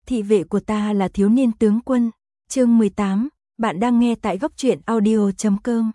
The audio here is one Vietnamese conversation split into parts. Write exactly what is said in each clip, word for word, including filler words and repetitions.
Thị vệ của ta là thiếu niên tướng quân. Chương mười tám, bạn đang nghe tại góc truyện audio chấm com.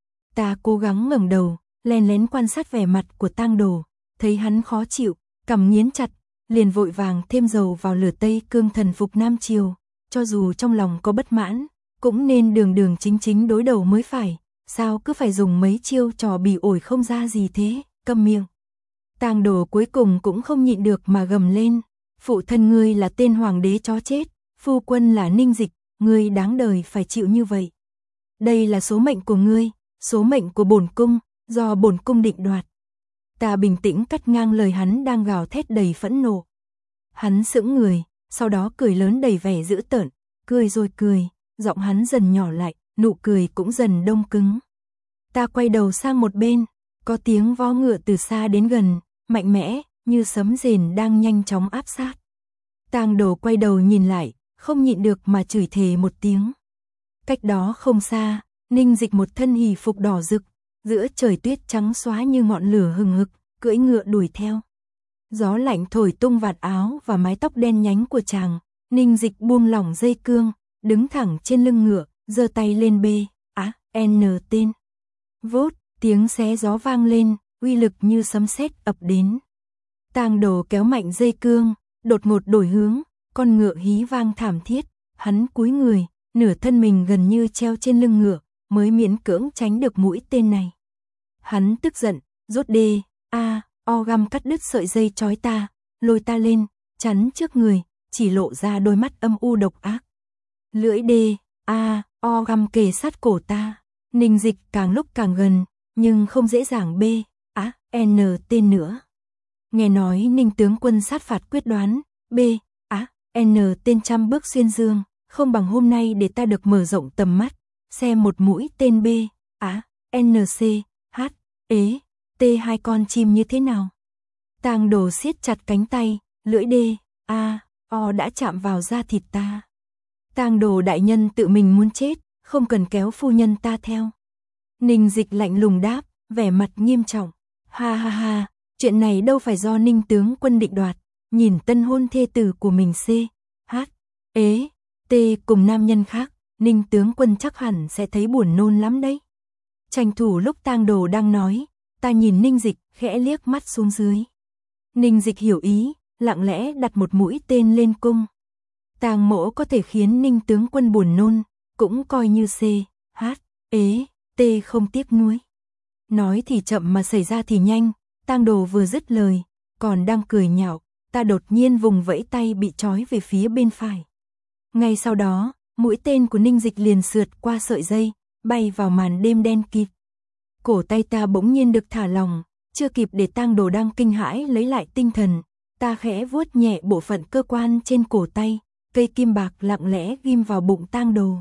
Ta cố gắng ngẩng đầu, lén lén quan sát vẻ mặt của Tang Đồ, thấy hắn khó chịu, cằm nghiến chặt, liền vội vàng thêm dầu vào lửa Tây Cương thần phục Nam Triều, cho dù trong lòng có bất mãn, cũng nên đường đường chính chính đối đầu mới phải, sao cứ phải dùng mấy chiêu trò bỉ ổi không ra gì thế, câm miệng. Tang Đồ cuối cùng cũng không nhịn được mà gầm lên, phụ thân ngươi là tên hoàng đế chó chết, phu quân là Ninh Dịch, ngươi đáng đời phải chịu như vậy. Đây là số mệnh của ngươi, số mệnh của bổn cung, do bổn cung định đoạt. Ta bình tĩnh cắt ngang lời hắn đang gào thét đầy phẫn nộ. Hắn sững người, sau đó cười lớn đầy vẻ dữ tợn, cười rồi cười, giọng hắn dần nhỏ lại, nụ cười cũng dần đông cứng. Ta quay đầu sang một bên, có tiếng vó ngựa từ xa đến gần, mạnh mẽ, như sấm rền đang nhanh chóng áp sát. Tang Đồ quay đầu nhìn lại, không nhịn được mà chửi thề một tiếng. Cách đó không xa, Ninh Dịch một thân hỉ phục đỏ rực, giữa trời tuyết trắng xóa như ngọn lửa hừng hực, cưỡi ngựa đuổi theo. Gió lạnh thổi tung vạt áo và mái tóc đen nhánh của chàng, Ninh Dịch buông lỏng dây cương, đứng thẳng trên lưng ngựa, giơ tay lên bê, á, n tên. Vốt, tiếng xé gió vang lên, uy lực như sấm sét ập đến. Tang Đồ kéo mạnh dây cương, đột ngột đổi hướng, con ngựa hí vang thảm thiết, hắn cúi người, nửa thân mình gần như treo trên lưng ngựa, mới miễn cưỡng tránh được mũi tên này. Hắn tức giận, rút đê, a, o găm cắt đứt sợi dây trói ta, lôi ta lên, chắn trước người, chỉ lộ ra đôi mắt âm u độc ác. Lưỡi đê, a, o găm kề sát cổ ta, Ninh Dịch càng lúc càng gần, nhưng không dễ dàng bê, á, n tên nữa. Nghe nói Ninh tướng quân sát phạt quyết đoán, b, á, n tên trăm bước xuyên dương, không bằng hôm nay để ta được mở rộng tầm mắt, xem một mũi tên b, á, n c, h, ế, t hai con chim như thế nào. Tang Đồ siết chặt cánh tay, lưỡi d, a, o đã chạm vào da thịt ta. Tang Đồ đại nhân tự mình muốn chết, không cần kéo phu nhân ta theo. Ninh Dịch lạnh lùng đáp, vẻ mặt nghiêm trọng, ha ha ha. Chuyện này đâu phải do Ninh tướng quân định đoạt, nhìn tân hôn thê tử của mình c, h, ế, t cùng nam nhân khác, Ninh tướng quân chắc hẳn sẽ thấy buồn nôn lắm đấy. Tranh thủ lúc Tang Đồ đang nói, ta nhìn Ninh Dịch khẽ liếc mắt xuống dưới. Ninh Dịch hiểu ý, lặng lẽ đặt một mũi tên lên cung. Tang mỗ có thể khiến Ninh tướng quân buồn nôn, cũng coi như c, h, ế, t không tiếc nuối. Nói thì chậm mà xảy ra thì nhanh. Tang Đồ vừa dứt lời, còn đang cười nhạo, ta đột nhiên vùng vẫy tay bị trói về phía bên phải. Ngay sau đó, mũi tên của Ninh Dịch liền sượt qua sợi dây, bay vào màn đêm đen kịt. Cổ tay ta bỗng nhiên được thả lỏng, chưa kịp để Tang Đồ đang kinh hãi lấy lại tinh thần, ta khẽ vuốt nhẹ bộ phận cơ quan trên cổ tay, cây kim bạc lặng lẽ ghim vào bụng Tang Đồ.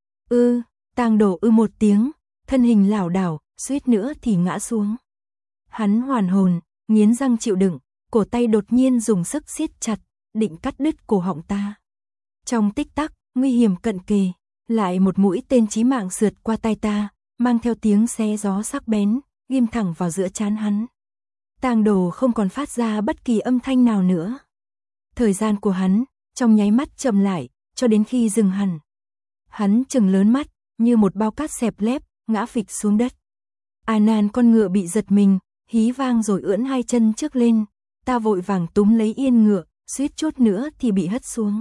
Ư, Tang Đồ ư một tiếng, thân hình lảo đảo, suýt nữa thì ngã xuống. Hắn hoàn hồn, nghiến răng chịu đựng, cổ tay đột nhiên dùng sức siết chặt, định cắt đứt cổ họng ta. Trong tích tắc, nguy hiểm cận kề, lại một mũi tên chí mạng sượt qua tay ta, mang theo tiếng xé gió sắc bén, ghim thẳng vào giữa trán hắn. Tang Đồ không còn phát ra bất kỳ âm thanh nào nữa. Thời gian của hắn, trong nháy mắt chậm lại, cho đến khi dừng hẳn. Hắn trừng lớn mắt, như một bao cát xẹp lép, ngã phịch xuống đất. A nan con ngựa bị giật mình, hí vang rồi ưỡn hai chân trước lên, ta vội vàng túm lấy yên ngựa, suýt chút nữa thì bị hất xuống.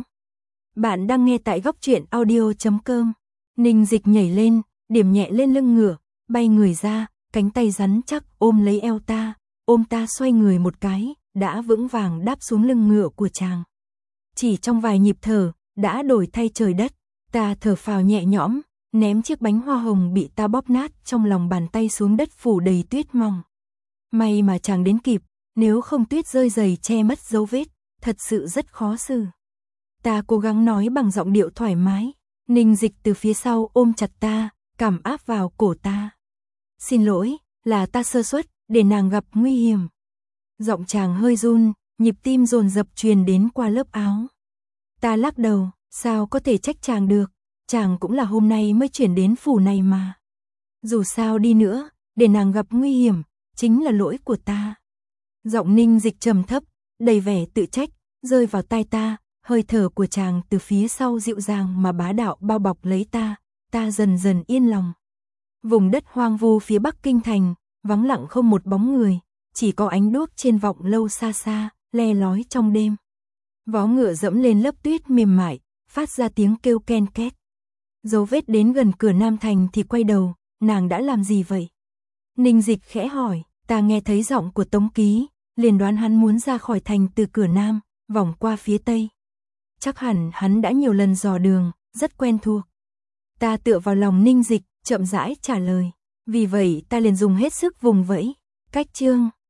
Bạn đang nghe tại góc truyện audio chấm com. Ninh Dịch nhảy lên, điểm nhẹ lên lưng ngựa, bay người ra, cánh tay rắn chắc ôm lấy eo ta, ôm ta xoay người một cái, đã vững vàng đáp xuống lưng ngựa của chàng. Chỉ trong vài nhịp thở, đã đổi thay trời đất, ta thở phào nhẹ nhõm, ném chiếc bánh hoa hồng bị ta bóp nát trong lòng bàn tay xuống đất phủ đầy tuyết mỏng. May mà chàng đến kịp, nếu không tuyết rơi dày che mất dấu vết, thật sự rất khó xử. Ta cố gắng nói bằng giọng điệu thoải mái, Ninh Dịch từ phía sau ôm chặt ta, cảm áp vào cổ ta. Xin lỗi, là ta sơ suất, để nàng gặp nguy hiểm. Giọng chàng hơi run, nhịp tim dồn dập truyền đến qua lớp áo. Ta lắc đầu, sao có thể trách chàng được, chàng cũng là hôm nay mới chuyển đến phủ này mà. Dù sao đi nữa, để nàng gặp nguy hiểm, chính là lỗi của ta. Giọng Ninh Dịch trầm thấp, đầy vẻ tự trách, rơi vào tai ta, hơi thở của chàng từ phía sau dịu dàng mà bá đạo bao bọc lấy ta, ta dần dần yên lòng. Vùng đất hoang vu phía Bắc Kinh thành, vắng lặng không một bóng người, chỉ có ánh đuốc trên vọng lâu xa xa, le lói trong đêm. Vó ngựa dẫm lên lớp tuyết mềm mại, phát ra tiếng kêu ken két. Dấu vết đến gần cửa Nam thành thì quay đầu, nàng đã làm gì vậy? Ninh Dịch khẽ hỏi, ta nghe thấy giọng của Tống Ký, liền đoán hắn muốn ra khỏi thành từ cửa Nam, vòng qua phía Tây. Chắc hẳn hắn đã nhiều lần dò đường, rất quen thuộc. Ta tựa vào lòng Ninh Dịch, chậm rãi trả lời. Vì vậy ta liền dùng hết sức vùng vẫy. Cách chương